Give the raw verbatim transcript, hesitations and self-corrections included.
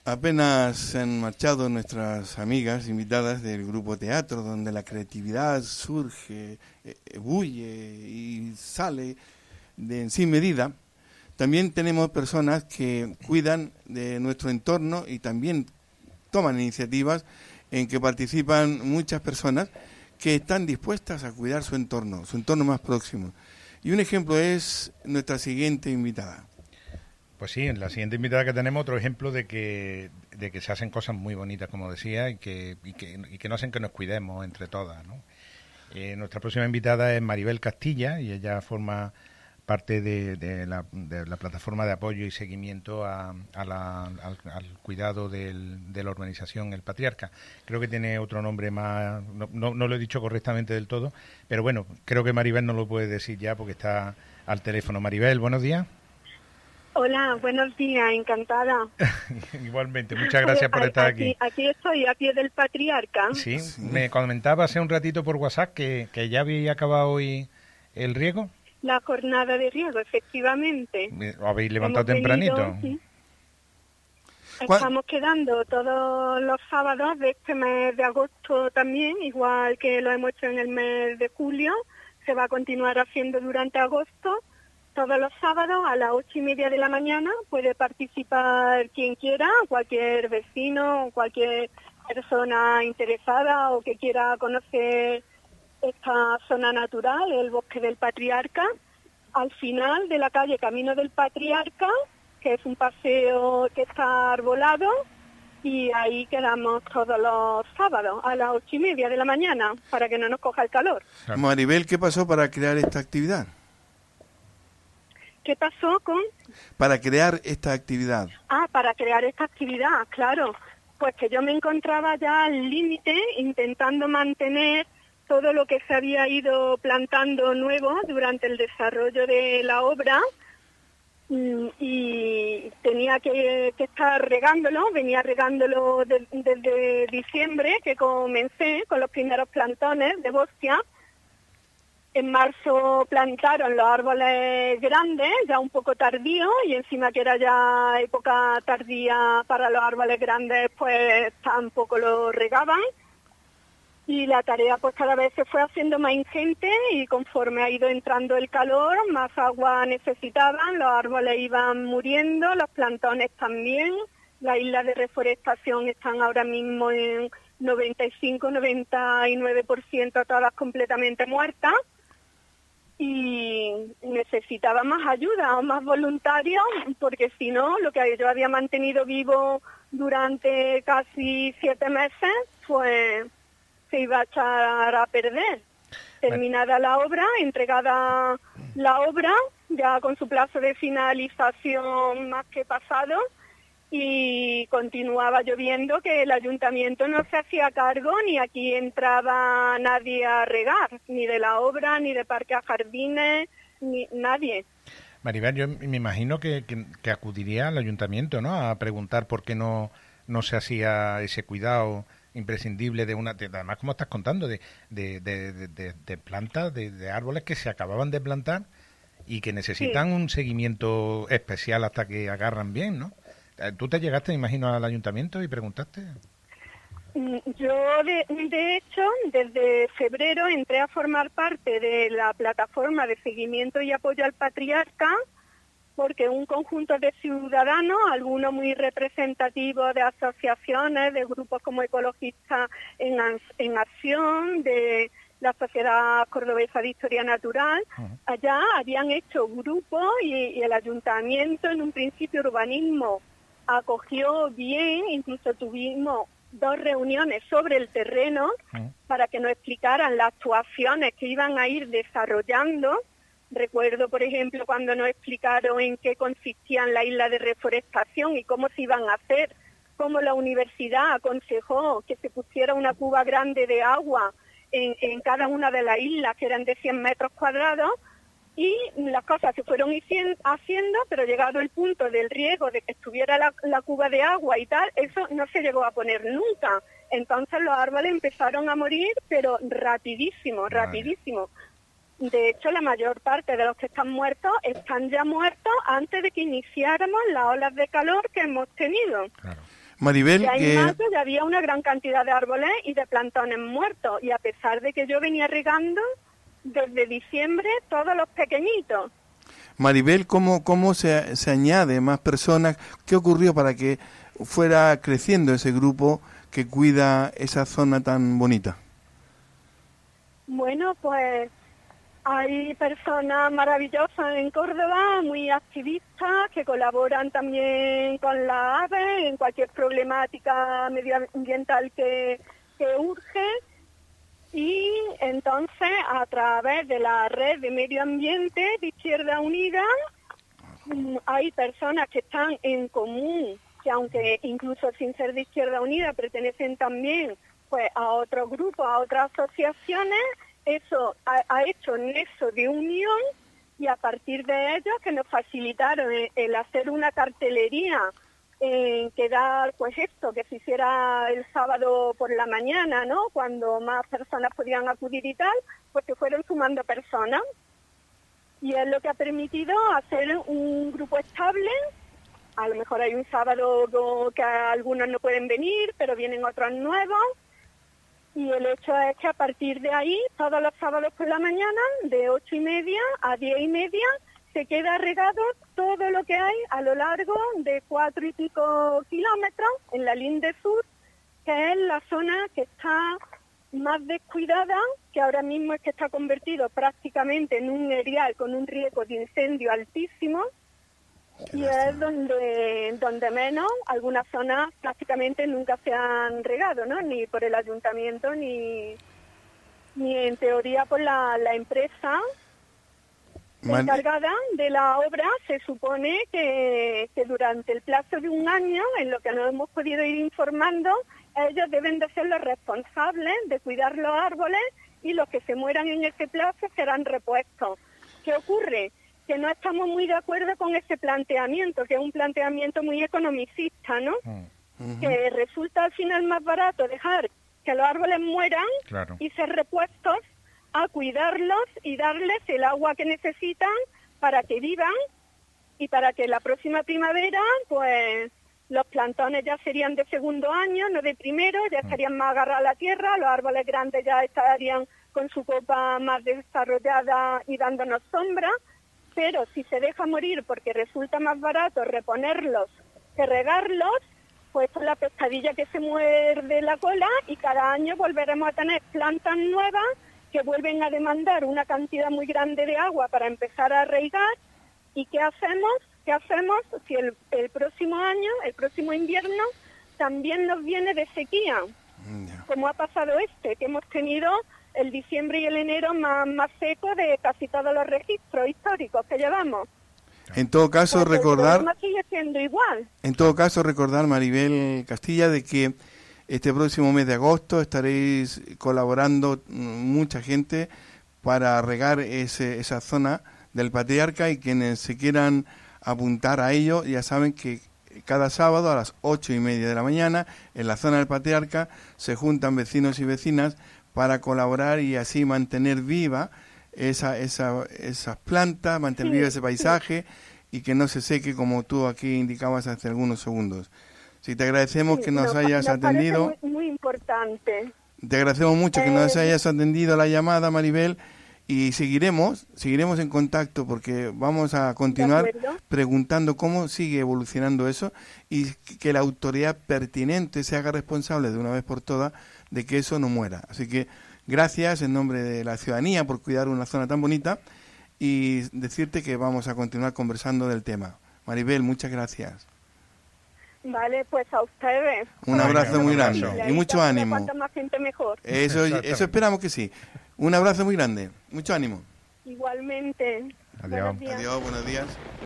Apenas se han marchado nuestras amigas invitadas del grupo teatro, donde la creatividad surge, eh, bulle y sale de en sin medida. También tenemos personas que cuidan de nuestro entorno y también toman iniciativas en que participan muchas personas que están dispuestas a cuidar su entorno, su entorno más próximo. Y un ejemplo es nuestra siguiente invitada. Pues sí, en la siguiente invitada que tenemos otro ejemplo de que de que se hacen cosas muy bonitas, como decía, y que y que, y que no hacen que nos cuidemos entre todas, ¿no? Eh, nuestra próxima invitada es Maribel Castilla y ella forma parte de, de, la, de la plataforma de apoyo y seguimiento a, a la, al, al cuidado del, de la urbanización El Patriarca. Creo que tiene otro nombre más, no, no, no lo he dicho correctamente del todo, pero bueno, creo que Maribel no lo puede decir ya porque está al teléfono. Maribel, buenos días. Hola, buenos días, encantada. Igualmente, muchas gracias por estar aquí. Aquí estoy, a pie del Patriarca. Sí, me comentaba hace un ratito por WhatsApp que, que ya había acabado hoy el riego. La jornada de riego, efectivamente. ¿Lo habéis levantado tempranito? Venido, sí. Estamos quedando todos los sábados de este mes de agosto también, igual que lo hemos hecho en el mes de julio. Se va a continuar haciendo durante agosto. Todos los sábados a las ocho y media de la mañana puede participar quien quiera, cualquier vecino, cualquier persona interesada o que quiera conocer esta zona natural, el Bosque del Patriarca, al final de la calle Camino del Patriarca, que es un paseo que está arbolado, y ahí quedamos todos los sábados a las ocho y media de la mañana para que no nos coja el calor. Maribel, ¿qué pasó para crear esta actividad? ¿Qué pasó con...? Para crear esta actividad. Ah, para crear esta actividad, claro. Pues que yo me encontraba ya al límite intentando mantener todo lo que se había ido plantando nuevo durante el desarrollo de la obra y tenía que, que estar regándolo, venía regándolo de, desde diciembre que comencé con los primeros plantones de bostia. En marzo plantaron los árboles grandes, ya un poco tardío, y encima que era ya época tardía para los árboles grandes, pues tampoco lo regaban. Y la tarea pues cada vez se fue haciendo más ingente y conforme ha ido entrando el calor, más agua necesitaban, los árboles iban muriendo, los plantones también. Las islas de reforestación están ahora mismo en noventa y cinco, noventa y nueve por ciento todas completamente muertas. Y necesitaba más ayuda o más voluntarios, porque si no, lo que yo había mantenido vivo durante casi siete meses, pues se iba a echar a perder. Terminada la obra, entregada la obra, ya con su plazo de finalización más que pasado, y continuaba lloviendo que el ayuntamiento no se hacía cargo ni aquí entraba nadie a regar, ni de la obra, ni de parque a jardines, ni nadie. Maribel, yo me imagino que, que, que acudiría al ayuntamiento, ¿no?, a preguntar por qué no, no se hacía ese cuidado imprescindible de una, de, además como estás contando, de, de, de, de, de plantas, de, de árboles que se acababan de plantar y que necesitan sí. un seguimiento especial hasta que agarran bien, ¿no? ¿Tú te llegaste, imagino, al ayuntamiento y preguntaste? Yo, de, de hecho, desde febrero entré a formar parte de la plataforma de seguimiento y apoyo al Patriarca, porque un conjunto de ciudadanos, algunos muy representativos de asociaciones, de grupos como Ecologistas en, en Acción, de la Sociedad Cordobesa de Historia Natural, uh-huh. allá habían hecho grupos y, y el ayuntamiento en un principio urbanismo acogió bien, incluso tuvimos dos reuniones sobre el terreno uh-huh. para que nos explicaran las actuaciones que iban a ir desarrollando. Recuerdo, por ejemplo, cuando nos explicaron en qué consistían la isla de reforestación y cómo se iban a hacer, cómo la universidad aconsejó que se pusiera una cuba grande de agua en, en cada una de las islas, que eran de cien metros cuadrados, y las cosas se fueron haciendo, pero llegado el punto del riego, de que estuviera la, la cuba de agua y tal, eso no se llegó a poner nunca. Entonces los árboles empezaron a morir, pero rapidísimo, rapidísimo. De hecho, la mayor parte de los que están muertos están ya muertos antes de que iniciáramos las olas de calor que hemos tenido. Claro. Maribel, ya en que... mayo ya había una gran cantidad de árboles y de plantones muertos, y a pesar de que yo venía regando desde diciembre todos los pequeñitos. Maribel, ¿cómo, cómo se, se añade más personas? ¿Qué ocurrió para que fuera creciendo ese grupo que cuida esa zona tan bonita? Bueno, pues hay personas maravillosas en Córdoba, muy activistas, que colaboran también con la AVE en cualquier problemática medioambiental que, que urge. Y entonces, a través de la red de medio ambiente de Izquierda Unida, hay personas que están en común, que aunque incluso sin ser de Izquierda Unida, pertenecen también pues a otros grupos, a otras asociaciones. Eso ha, ha hecho nexo de unión, y a partir de ello que nos facilitaron el, el hacer una cartelería, en quedar pues esto, que se hiciera el sábado por la mañana, ¿no? Cuando más personas podían acudir y tal, pues se fueron sumando personas. Y es lo que ha permitido hacer un grupo estable. A lo mejor hay un sábado que algunos no pueden venir, pero vienen otros nuevos. Y el hecho es que a partir de ahí, todos los sábados por la mañana, de ocho y media a diez y media, se queda regado todo lo que hay a lo largo de cuatro y pico kilómetros en la Linde Sur, que es la zona que está más descuidada, que ahora mismo es que está convertido prácticamente en un erial con un riesgo de incendio altísimo. Y es donde, donde menos algunas zonas prácticamente nunca se han regado, ¿no? Ni por el ayuntamiento, ni, ni en teoría por la, la empresa Man... encargada de la obra. Se supone que, que durante el plazo de un año, en lo que nos hemos podido ir informando, ellos deben de ser los responsables de cuidar los árboles, y los que se mueran en ese plazo serán repuestos. ¿Qué ocurre? Que no estamos muy de acuerdo con ese planteamiento, que es un planteamiento muy economicista, ¿no? Uh-huh. Que resulta al final más barato dejar que los árboles mueran, claro, y ser repuestos a cuidarlos y darles el agua que necesitan para que vivan, y para que la próxima primavera, pues, los plantones ya serían de segundo año, no de primero, ya estarían más agarrados a la tierra, los árboles grandes ya estarían con su copa más desarrollada y dándonos sombra. Pero si se deja morir porque resulta más barato reponerlos que regarlos, pues es la pescadilla que se muerde la cola, y cada año volveremos a tener plantas nuevas que vuelven a demandar una cantidad muy grande de agua para empezar a regar. ¿Y qué hacemos? ¿Qué hacemos si el, el próximo año, el próximo invierno, también nos viene de sequía? Como ha pasado este, que hemos tenido el diciembre y el enero más, más seco de casi todos los registros históricos que llevamos. En todo caso, pues recordar... El problema sigue siendo igual. En todo caso, recordar, Maribel Castilla, de que este próximo mes de agosto estaréis colaborando mucha gente para regar ese, esa zona del Patriarca, y quienes se quieran apuntar a ello, ya saben que cada sábado a las ocho y media de la mañana, en la zona del Patriarca, se juntan vecinos y vecinas para colaborar y así mantener viva esa, esa, esas plantas, mantener sí, vivo ese paisaje, sí, y que no se seque, como tú aquí indicabas hace algunos segundos. Sí, te agradecemos sí, que nos, nos hayas nos atendido. Muy, muy importante. Te agradecemos mucho eh, que nos hayas atendido la llamada, Maribel, y seguiremos, seguiremos en contacto, porque vamos a continuar preguntando cómo sigue evolucionando eso, y que la autoridad pertinente se haga responsable de una vez por todas de que eso no muera. Así que gracias en nombre de la ciudadanía por cuidar una zona tan bonita, y decirte que vamos a continuar conversando del tema. Maribel, muchas gracias. Vale, pues a ustedes. Un abrazo muy grande y mucho ánimo. Cuanta más gente mejor. Eso, eso esperamos que sí. Un abrazo muy grande. Mucho ánimo. Igualmente. Adiós. Buenos días. Adiós, buenos días.